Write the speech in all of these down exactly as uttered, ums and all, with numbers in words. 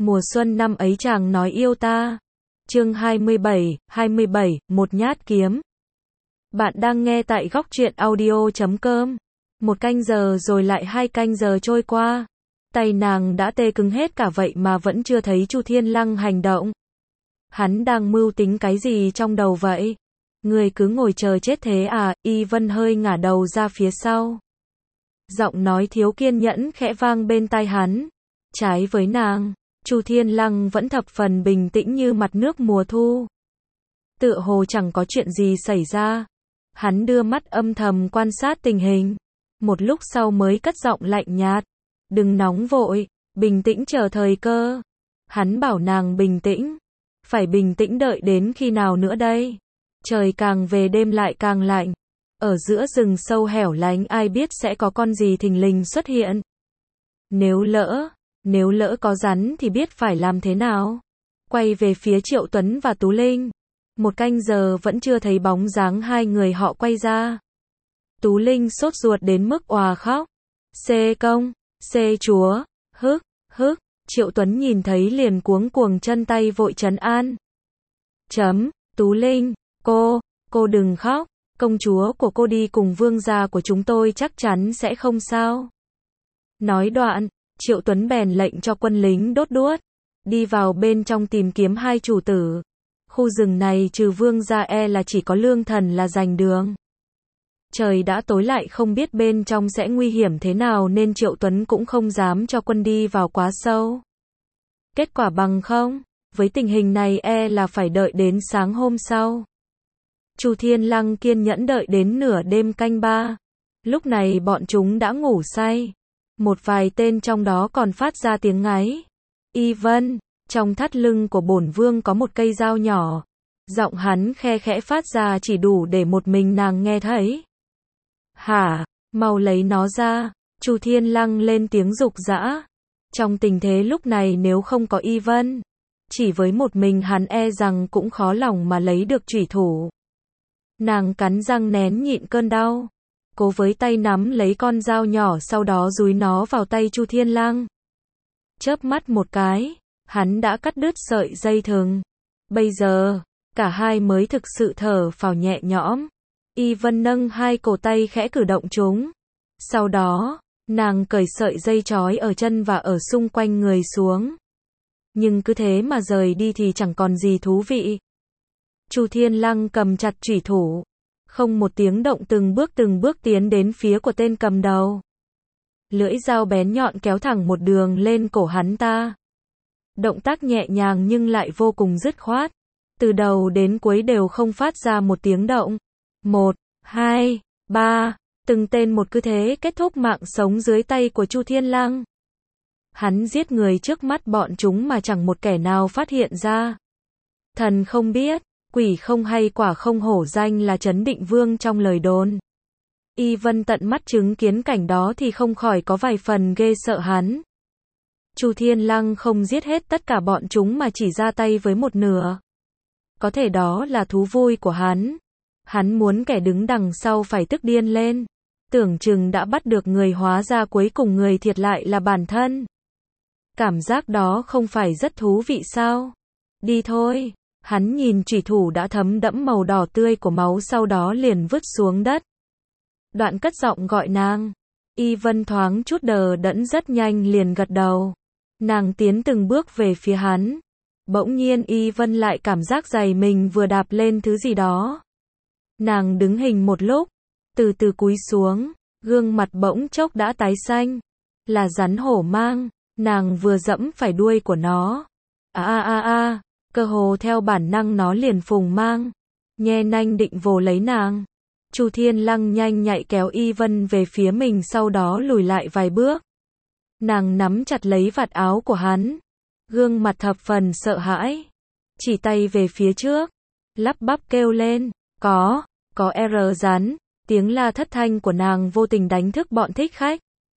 Mùa xuân năm ấy chàng nói yêu ta. Chương hai mươi bảy, hai mươi bảy, một nhát kiếm. Bạn đang nghe tại góc truyện audio chấm com. Một canh giờ rồi lại hai canh giờ trôi qua. Tay nàng đã tê cứng hết cả vậy mà vẫn chưa thấy Chu Thiên Lăng hành động. Hắn đang mưu tính cái gì trong đầu vậy? Người cứ ngồi chờ chết thế à? Y Vân hơi ngả đầu ra phía sau. Giọng nói thiếu kiên nhẫn khẽ vang bên tai hắn. Trái với nàng, Chu Thiên Lăng vẫn thập phần bình tĩnh như mặt nước mùa thu. Tựa hồ chẳng có chuyện gì xảy ra. Hắn đưa mắt âm thầm quan sát tình hình. Một lúc sau mới cất giọng lạnh nhạt. Đừng nóng vội, bình tĩnh chờ thời cơ. Hắn bảo nàng bình tĩnh. Phải bình tĩnh đợi đến khi nào nữa đây? Trời càng về đêm lại càng lạnh. Ở giữa rừng sâu hẻo lánh ai biết sẽ có con gì thình lình xuất hiện. Nếu lỡ, nếu lỡ có rắn thì biết phải làm thế nào? Quay về phía Triệu Tuấn và Tú Linh. Một canh giờ vẫn chưa thấy bóng dáng hai người họ quay ra. Tú Linh sốt ruột đến mức òa khóc. Xê công, xê chúa, hức, hức. Triệu Tuấn nhìn thấy liền cuống cuồng chân tay vội trấn an. Chấm, Tú Linh, cô, cô đừng khóc. Công chúa của cô đi cùng vương gia của chúng tôi chắc chắn sẽ không sao. Nói đoạn, Triệu Tuấn bèn lệnh cho quân lính đốt đuốc. Đi vào bên trong tìm kiếm hai chủ tử. Khu rừng này trừ vương gia e là chỉ có lương thần là giành đường. Trời đã tối lại không biết bên trong sẽ nguy hiểm thế nào nên Triệu Tuấn cũng không dám cho quân đi vào quá sâu. Kết quả bằng không, với tình hình này e là phải đợi đến sáng hôm sau. Chu Thiên Lăng kiên nhẫn đợi đến nửa đêm canh ba. Lúc này bọn chúng đã ngủ say. Một vài tên trong đó còn phát ra tiếng ngáy. Y Vân, trong thắt lưng của bổn vương có một cây dao nhỏ. Giọng hắn khe khẽ phát ra chỉ đủ để một mình nàng nghe thấy. Hả, mau lấy nó ra. Chu Thiên Lăng lên tiếng giục giã. Trong tình thế lúc này nếu không có Y Vân, chỉ với một mình hắn e rằng cũng khó lòng mà lấy được chủy thủ. Nàng cắn răng nén nhịn cơn đau. Cố với tay nắm lấy con dao nhỏ sau đó dúi nó vào tay Chu Thiên Lăng. Chớp mắt một cái, hắn đã cắt đứt sợi dây thừng. Bây giờ, cả hai mới thực sự thở phào nhẹ nhõm. Y Vân nâng hai cổ tay khẽ cử động chúng. Sau đó, nàng cởi sợi dây trói ở chân và ở xung quanh người xuống. Nhưng cứ thế mà rời đi thì chẳng còn gì thú vị. Chu Thiên Lăng cầm chặt chủy thủ. Không một tiếng động từng bước từng bước tiến đến phía của tên cầm đầu. Lưỡi dao bén nhọn kéo thẳng một đường lên cổ hắn ta. Động tác nhẹ nhàng nhưng lại vô cùng dứt khoát. Từ đầu đến cuối đều không phát ra một tiếng động. Một, hai, ba, từng tên một cứ thế kết thúc mạng sống dưới tay của Chu Thiên Lăng. Hắn giết người trước mắt bọn chúng mà chẳng một kẻ nào phát hiện ra. Thần không biết, quỷ không hay quả không hổ danh là Trấn Định Vương trong lời đồn. Y Vân tận mắt chứng kiến cảnh đó thì không khỏi có vài phần ghê sợ hắn. Chu Thiên Lăng không giết hết tất cả bọn chúng mà chỉ ra tay với một nửa. Có thể đó là thú vui của hắn. Hắn muốn kẻ đứng đằng sau phải tức điên lên. Tưởng chừng đã bắt được người hóa ra cuối cùng người thiệt lại là bản thân. Cảm giác đó không phải rất thú vị sao? Đi thôi. Hắn nhìn chủy thủ đã thấm đẫm màu đỏ tươi của máu sau đó liền vứt xuống đất. Đoạn cất giọng gọi nàng. Y Vân thoáng chút đờ đẫn rất nhanh liền gật đầu. Nàng tiến từng bước về phía hắn. Bỗng nhiên Y Vân lại cảm giác giày mình vừa đạp lên thứ gì đó. Nàng đứng hình một lúc, từ từ cúi xuống, gương mặt bỗng chốc đã tái xanh. Là rắn hổ mang, nàng vừa dẫm phải đuôi của nó. A a a a, cơ hồ theo bản năng nó liền phùng mang, nhe nanh định vồ lấy nàng. Chu Thiên Lăng nhanh nhạy kéo Y Vân về phía mình sau đó lùi lại vài bước. Nàng nắm chặt lấy vạt áo của hắn, gương mặt thập phần sợ hãi, chỉ tay về phía trước, lắp bắp kêu lên, có, có R rắn, tiếng la thất thanh của nàng vô tình đánh thức bọn thích khách.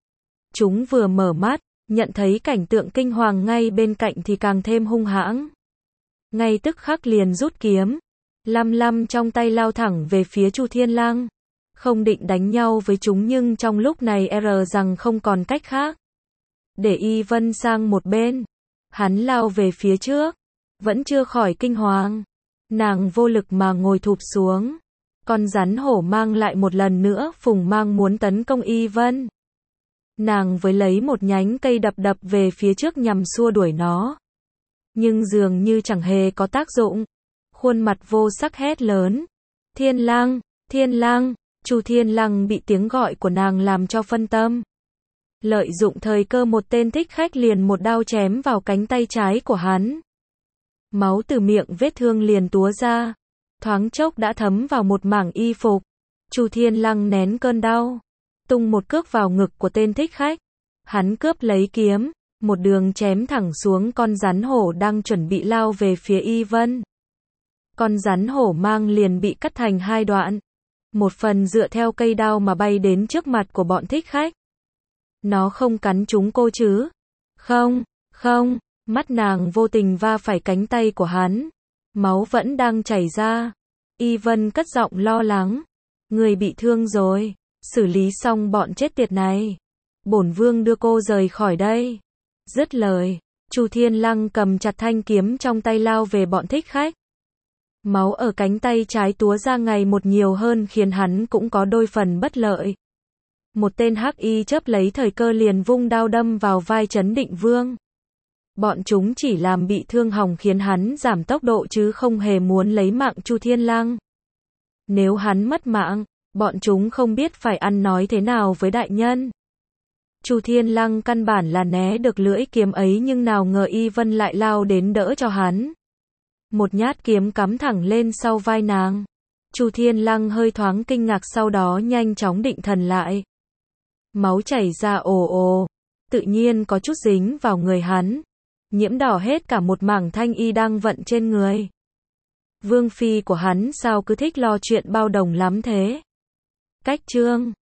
Chúng vừa mở mắt, nhận thấy cảnh tượng kinh hoàng ngay bên cạnh thì càng thêm hung hãng. Ngay tức khắc liền rút kiếm, lăm lăm trong tay lao thẳng về phía Chu Thiên Lăng. Không định đánh nhau với chúng nhưng trong lúc này R rằng không còn cách khác. Để Y Vân sang một bên. Hắn lao về phía trước, vẫn chưa khỏi kinh hoàng. Nàng vô lực mà ngồi thụp xuống. Con rắn hổ mang lại một lần nữa phùng mang muốn tấn công Y Vân. Nàng với lấy một nhánh cây đập đập về phía trước nhằm xua đuổi nó. Nhưng dường như chẳng hề có tác dụng. Khuôn mặt vô sắc hét lớn. Thiên Lăng, Thiên Lăng, Chu Thiên Lăng bị tiếng gọi của nàng làm cho phân tâm. Lợi dụng thời cơ một tên thích khách liền một đao chém vào cánh tay trái của hắn. Máu từ miệng vết thương liền túa ra. Thoáng chốc đã thấm vào một mảng y phục. Chu Thiên Lăng nén cơn đau. Tung một cước vào ngực của tên thích khách. Hắn cướp lấy kiếm. Một đường chém thẳng xuống con rắn hổ đang chuẩn bị lao về phía Y Vân. Con rắn hổ mang liền bị cắt thành hai đoạn. Một phần dựa theo cây đao mà bay đến trước mặt của bọn thích khách. Nó không cắn trúng cô chứ? Không, không, mắt nàng vô tình va phải cánh tay của hắn. Máu vẫn đang chảy ra. Y Vân cất giọng lo lắng. Người bị thương rồi, xử lý xong bọn chết tiệt này. Bổn vương đưa cô rời khỏi đây. Dứt lời, Chu Thiên Lăng cầm chặt thanh kiếm trong tay lao về bọn thích khách. Máu ở cánh tay trái túa ra ngày một nhiều hơn khiến hắn cũng có đôi phần bất lợi. Một tên hắc y chớp lấy thời cơ liền vung đao đâm vào vai Trấn Định Vương. Bọn chúng chỉ làm bị thương hỏng khiến hắn giảm tốc độ chứ không hề muốn lấy mạng Chu Thiên Lăng. Nếu hắn mất mạng, bọn chúng không biết phải ăn nói thế nào với đại nhân. Chu Thiên Lăng căn bản là né được lưỡi kiếm ấy nhưng nào ngờ Y Vân lại lao đến đỡ cho hắn. Một nhát kiếm cắm thẳng lên sau vai nàng. Chu Thiên Lăng hơi thoáng kinh ngạc sau đó nhanh chóng định thần lại. Máu chảy ra ồ ồ, tự nhiên có chút dính vào người hắn, nhiễm đỏ hết cả một mảng thanh y đang vận trên người. Vương phi của hắn sao cứ thích lo chuyện bao đồng lắm thế? Cách chương